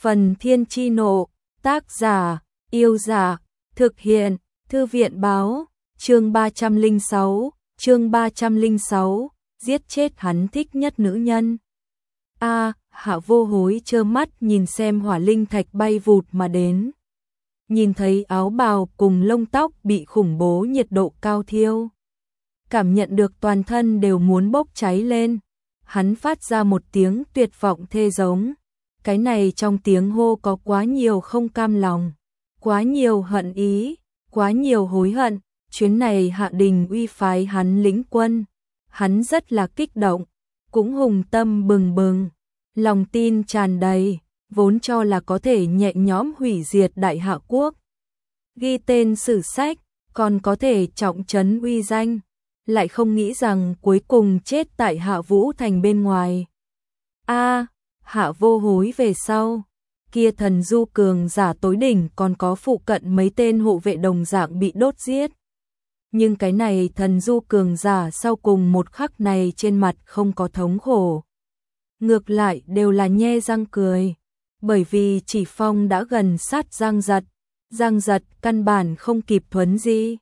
Phần Thiên Chi Nộ, tác giả, Yêu Giả, thực hiện, Thư viện Báo, chương 306, giết chết hắn thích nhất nữ nhân. Hạ Vô Hối trơ mắt nhìn xem hỏa linh thạch bay vụt mà đến. Nhìn thấy áo bào cùng lông tóc bị khủng bố nhiệt độ cao thiêu. Cảm nhận được toàn thân đều muốn bốc cháy lên. Hắn phát ra một tiếng tuyệt vọng thê giống. Cái này trong tiếng hô có quá nhiều không cam lòng, quá nhiều hận ý, quá nhiều hối hận. Chuyến này Hạ Đình Uy phái hắn lĩnh quân. Hắn rất là kích động, cũng hùng tâm bừng bừng, lòng tin tràn đầy, vốn cho là có thể nhẹ nhõm hủy diệt Đại Hạ quốc. Ghi tên sử sách, còn có thể trọng trấn uy danh, lại không nghĩ rằng cuối cùng chết tại Hạ Vũ Thành bên ngoài. Hạ Vô Hối về sau, kia thần du cường giả tối đỉnh còn có phụ cận mấy tên hộ vệ đồng dạng bị đốt giết. Nhưng cái này thần du cường giả sau cùng một khắc này trên mặt không có thống khổ. Ngược lại đều là nhe răng cười, bởi vì Chỉ Phong đã gần sát Giang Giật căn bản không kịp thuấn di.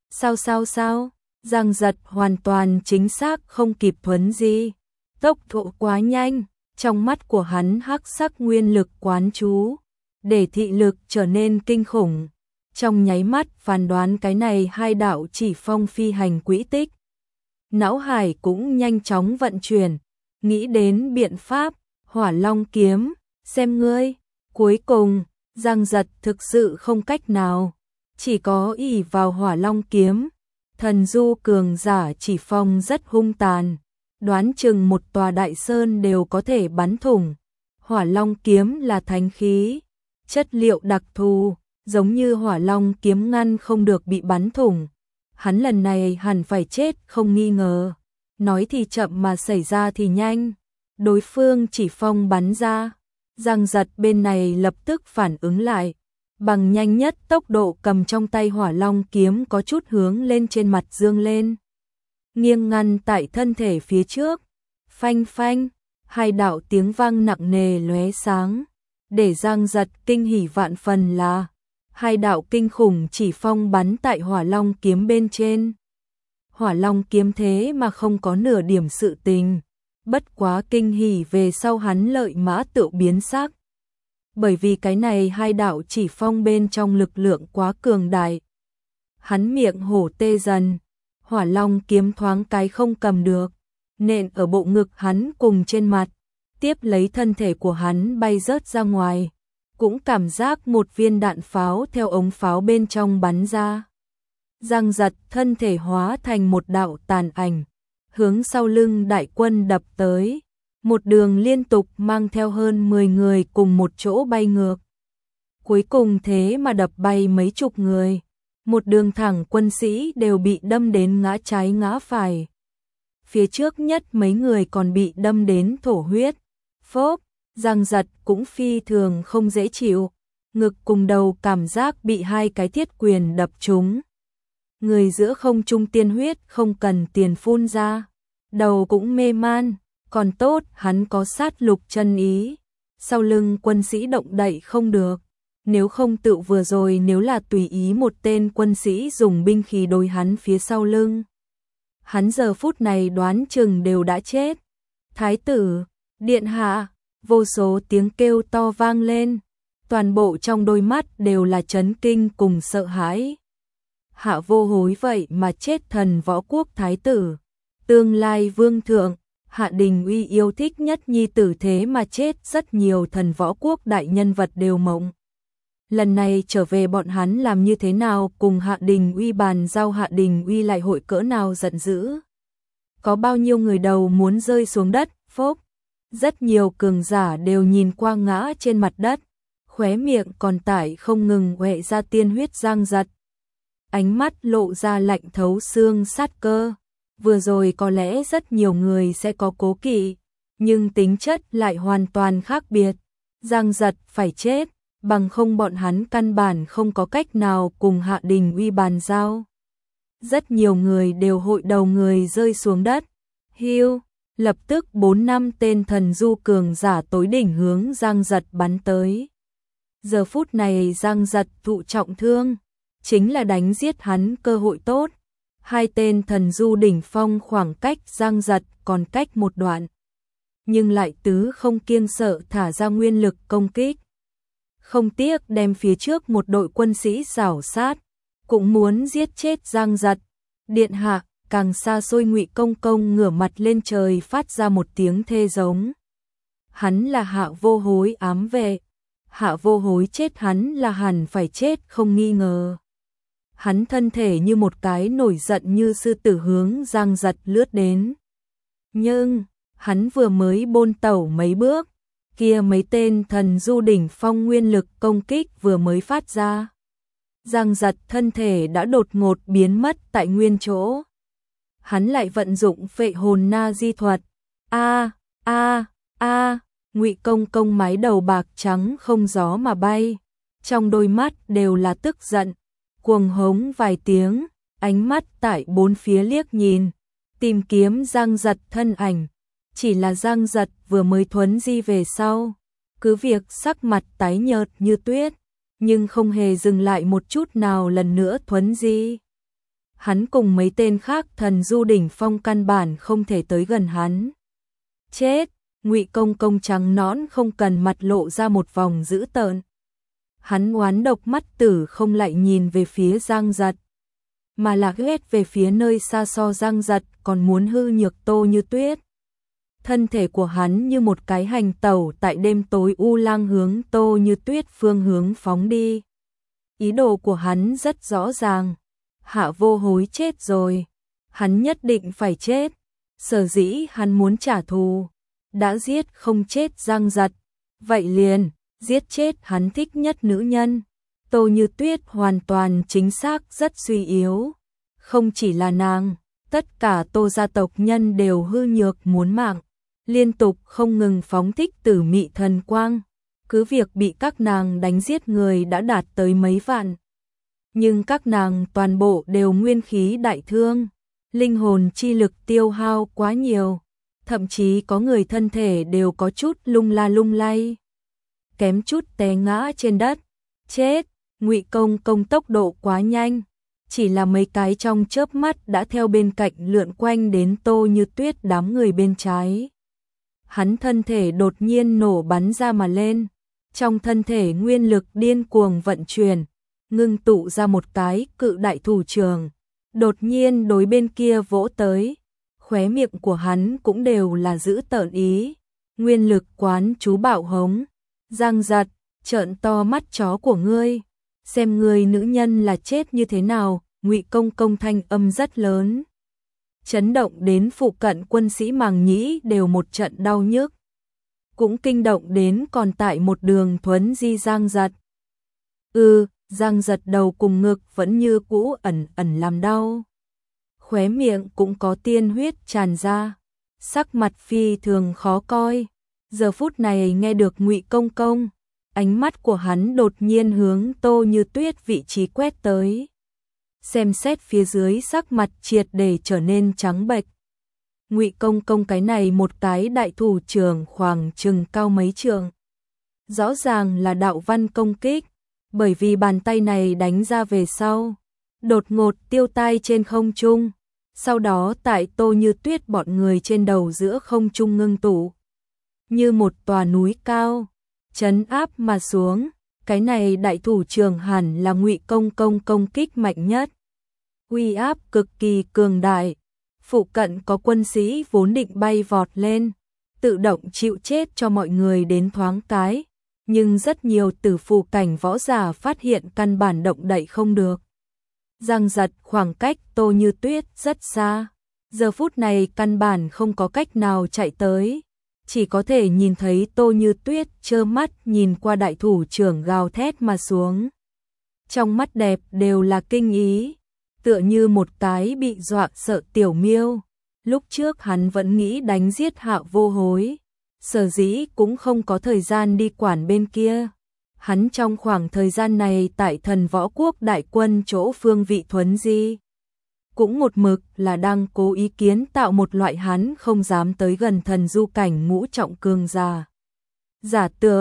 Sao? Giang Giật hoàn toàn chính xác không kịp thuấn di. Tốc độ quá nhanh, trong mắt của hắn hắc sắc nguyên lực quán chú, để thị lực trở nên kinh khủng. Trong nháy mắt phán đoán cái này hai đạo Chỉ Phong phi hành quỹ tích. Não hải cũng nhanh chóng vận chuyển, nghĩ đến biện pháp, Hỏa Long kiếm, xem ngươi. Cuối cùng, Giang Giật thực sự không cách nào, chỉ có ỷ vào Hỏa Long kiếm. Thần du cường giả Chỉ Phong rất hung tàn, đoán chừng một tòa đại sơn đều có thể bắn thủng. Hỏa Long kiếm là thánh khí, chất liệu đặc thù, giống như Hỏa Long kiếm ngăn không được bị bắn thủng. Hắn lần này hẳn phải chết không nghi ngờ. Nói thì chậm mà xảy ra thì nhanh. Đối phương Chỉ Phong bắn ra, Giang Giật bên này lập tức phản ứng lại, bằng nhanh nhất tốc độ cầm trong tay Hỏa Long kiếm có chút hướng lên trên mặt dương lên, nghiêng ngăn tại thân thể phía trước. Phanh phanh, hai đạo tiếng vang nặng nề lóe sáng, để Giang Giật kinh hỉ vạn phần là hai đạo kinh khủng Chỉ Phong bắn tại Hỏa Long kiếm bên trên. Hỏa Long kiếm thế mà không có nửa điểm sự tình, bất quá kinh hỉ về sau hắn lợi mã tự biến sắc. Bởi vì cái này hai đạo Chỉ Phong bên trong lực lượng quá cường đại. Hắn miệng hổ tê dần, Hỏa Long kiếm thoáng cái không cầm được, nện ở bộ ngực hắn cùng trên mặt, tiếp lấy thân thể của hắn bay rớt ra ngoài. Cũng cảm giác một viên đạn pháo theo ống pháo bên trong bắn ra. Giang Giật thân thể hóa thành một đạo tàn ảnh, hướng sau lưng đại quân đập tới, một đường liên tục mang theo hơn 10 người cùng một chỗ bay ngược. Cuối cùng thế mà đập bay mấy chục người, một đường thẳng quân sĩ đều bị đâm đến ngã trái ngã phải. Phía trước nhất mấy người còn bị đâm đến thổ huyết. Phốp, Giang Giật cũng phi thường không dễ chịu, ngực cùng đầu cảm giác bị hai cái thiết quyền đập trúng. Người giữa không trung tiên huyết không cần tiền phun ra, đầu cũng mê man, còn tốt hắn có sát lục chân ý. Sau lưng quân sĩ động đậy không được, nếu không tự vừa rồi nếu là tùy ý một tên quân sĩ dùng binh khí đối hắn phía sau lưng, hắn giờ phút này đoán chừng đều đã chết. Thái tử, điện hạ, vô số tiếng kêu to vang lên, toàn bộ trong đôi mắt đều là chấn kinh cùng sợ hãi. Hạ Vô Hối vậy mà chết thần võ quốc thái tử, tương lai vương thượng, Hạ Đình Uy yêu thích nhất nhi tử thế mà chết. Rất nhiều thần võ quốc đại nhân vật đều mộng. Lần này trở về bọn hắn làm như thế nào cùng Hạ Đình Uy bàn giao, Hạ Đình Uy lại hội cỡ nào giận dữ. Có bao nhiêu người đầu muốn rơi xuống đất. Phốp, rất nhiều cường giả đều nhìn qua ngã trên mặt đất, khóe miệng còn tải không ngừng huệ ra tiên huyết. Giang Giật ánh mắt lộ ra lạnh thấu xương sát cơ. Vừa rồi có lẽ rất nhiều người sẽ có cố kỵ, nhưng tính chất lại hoàn toàn khác biệt. Giang Giật phải chết, bằng không bọn hắn căn bản không có cách nào cùng Hạ Đình Uy bàn giao. Rất nhiều người đều hội đầu người rơi xuống đất. Hiu, lập tức 4-5 tên thần du cường giả tối đỉnh hướng Giang Giật bắn tới. Giờ phút này Giang Giật thụ trọng thương, chính là đánh giết hắn cơ hội tốt. Hai tên thần du đỉnh phong khoảng cách Giang Giật còn cách một đoạn, nhưng lại tứ không kiêng sợ thả ra nguyên lực công kích. Không tiếc đem phía trước một đội quân sĩ rảo sát, cũng muốn giết chết Giang Giật. Điện hạ, càng xa xôi Ngụy Công Công ngửa mặt lên trời phát ra một tiếng thê giống. Hắn là Hạ Vô Hối ám vệ. Hạ Vô Hối chết hắn là hẳn phải chết không nghi ngờ. Hắn thân thể như một cái nổi giận như sư tử hướng Giang Giật lướt đến. Nhưng, hắn vừa mới bôn tẩu mấy bước, kia mấy tên thần du đỉnh phong nguyên lực công kích vừa mới phát ra. Giang Giật thân thể đã đột ngột biến mất tại nguyên chỗ. Hắn lại vận dụng phệ hồn na di thuật. Ngụy Công Công mái đầu bạc trắng không gió mà bay, trong đôi mắt đều là tức giận, cuồng hống vài tiếng, ánh mắt tại bốn phía liếc nhìn, tìm kiếm Giang Giật thân ảnh. Chỉ là Giang Giật vừa mới thuấn di về sau, cứ việc sắc mặt tái nhợt như tuyết, nhưng không hề dừng lại một chút nào lần nữa thuấn di. Hắn cùng mấy tên khác thần du đỉnh phong căn bản không thể tới gần hắn. Chết! Ngụy Công Công trắng nõn không cần mặt lộ ra một vòng dữ tợn. Hắn oán độc mắt tử không lại nhìn về phía Giang Giật, mà là ghét về phía nơi xa so Giang Giật còn muốn hư nhược Tô Như Tuyết. Thân thể của hắn như một cái hành tẩu tại đêm tối u lang hướng Tô Như Tuyết phương hướng phóng đi. Ý đồ của hắn rất rõ ràng. Hạ Vô Hối chết rồi. Hắn nhất định phải chết. Sở dĩ hắn muốn trả thù. Đã giết không chết Giang Giật. Vậy liền, giết chết hắn thích nhất nữ nhân. Tô Như Tuyết hoàn toàn chính xác rất suy yếu. Không chỉ là nàng, tất cả Tô gia tộc nhân đều hư nhược muốn mạng. Liên tục không ngừng phóng thích tử mị thần quang, cứ việc bị các nàng đánh giết người đã đạt tới mấy vạn. Nhưng các nàng toàn bộ đều nguyên khí đại thương, linh hồn chi lực tiêu hao quá nhiều, thậm chí có người thân thể đều có chút lung la lung lay, kém chút té ngã trên đất. Chết! Ngụy Công Công tốc độ quá nhanh, chỉ là mấy cái trong chớp mắt đã theo bên cạnh lượn quanh đến Tô Như Tuyết đám người bên trái. Hắn thân thể đột nhiên nổ bắn ra mà lên, trong thân thể nguyên lực điên cuồng vận chuyển, ngưng tụ ra một cái cự đại thủ trường, đột nhiên đối bên kia vỗ tới. Khóe miệng của hắn cũng đều là giữ tợn ý, nguyên lực quán chú bạo hống. Giang Giật, trợn to mắt chó của ngươi, xem ngươi nữ nhân là chết như thế nào. Ngụy Công Công thanh âm rất lớn, chấn động đến phụ cận quân sĩ màng nhĩ đều một trận đau nhức, cũng kinh động đến còn tại một đường thuấn di Giang Giật. Giang Giật đầu cùng ngực vẫn như cũ ẩn ẩn làm đau, khóe miệng cũng có tiên huyết tràn ra, sắc mặt phi thường khó coi. Giờ phút này nghe được Ngụy Công Công, ánh mắt của hắn đột nhiên hướng Tô Như Tuyết vị trí quét tới. Xem xét phía dưới sắc mặt triệt để trở nên trắng bệch. Ngụy Công Công cái này một cái đại thủ trưởng khoảng chừng cao mấy trượng. Rõ ràng là đạo văn công kích, bởi vì bàn tay này đánh ra về sau, đột ngột tiêu tai trên không trung, sau đó tại Tô Như Tuyết bọn người trên đầu giữa không trung ngưng tụ, như một tòa núi cao, trấn áp mà xuống. Cái này đại thủ trưởng hẳn là Ngụy Công Công công kích mạnh nhất, uy áp cực kỳ cường đại. Phụ cận có quân sĩ vốn định bay vọt lên, tự động chịu chết cho mọi người đến thoáng cái, nhưng rất nhiều tử phù cảnh võ giả phát hiện căn bản động đậy không được. Giang Giật khoảng cách Tô Như Tuyết rất xa, giờ phút này căn bản không có cách nào chạy tới, chỉ có thể nhìn thấy Tô Như Tuyết trơ mắt nhìn qua đại thủ trưởng gào thét mà xuống. Trong mắt đẹp đều là kinh ý, tựa như một cái bị dọa sợ tiểu miêu. Lúc trước hắn vẫn nghĩ đánh giết Hạ Vô Hối, sở dĩ cũng không có thời gian đi quản bên kia. Hắn trong khoảng thời gian này tại Thần Võ Quốc đại quân chỗ phương vị thuấn di, cũng một mực là đang cố ý kiến tạo một loại hắn không dám tới gần thần du cảnh ngũ trọng cường giả. Giả tượng,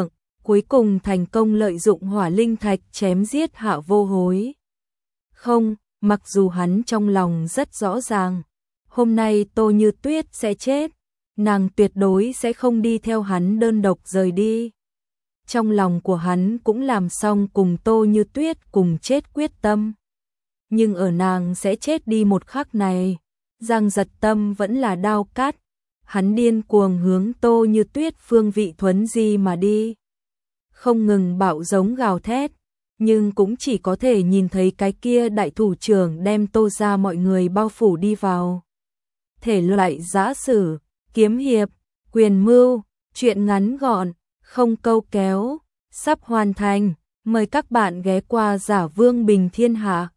cuối cùng thành công lợi dụng hỏa linh thạch chém giết Hạ Vô Hối. Không, mặc dù hắn trong lòng rất rõ ràng, hôm nay Tô Như Tuyết sẽ chết, nàng tuyệt đối sẽ không đi theo hắn đơn độc rời đi. Trong lòng của hắn cũng làm xong cùng Tô Như Tuyết cùng chết quyết tâm. Nhưng ở nàng sẽ chết đi một khắc này, Giang Giật tâm vẫn là đao cát, hắn điên cuồng hướng Tô Như Tuyết phương vị thuấn di mà đi. Không ngừng bạo giống gào thét, nhưng cũng chỉ có thể nhìn thấy cái kia đại thủ trưởng đem Tô ra mọi người bao phủ đi vào. Thể loại giã sử, kiếm hiệp, quyền mưu, truyện ngắn gọn, không câu kéo, sắp hoàn thành, mời các bạn ghé qua Giả Vương Bình Thiên Hạ.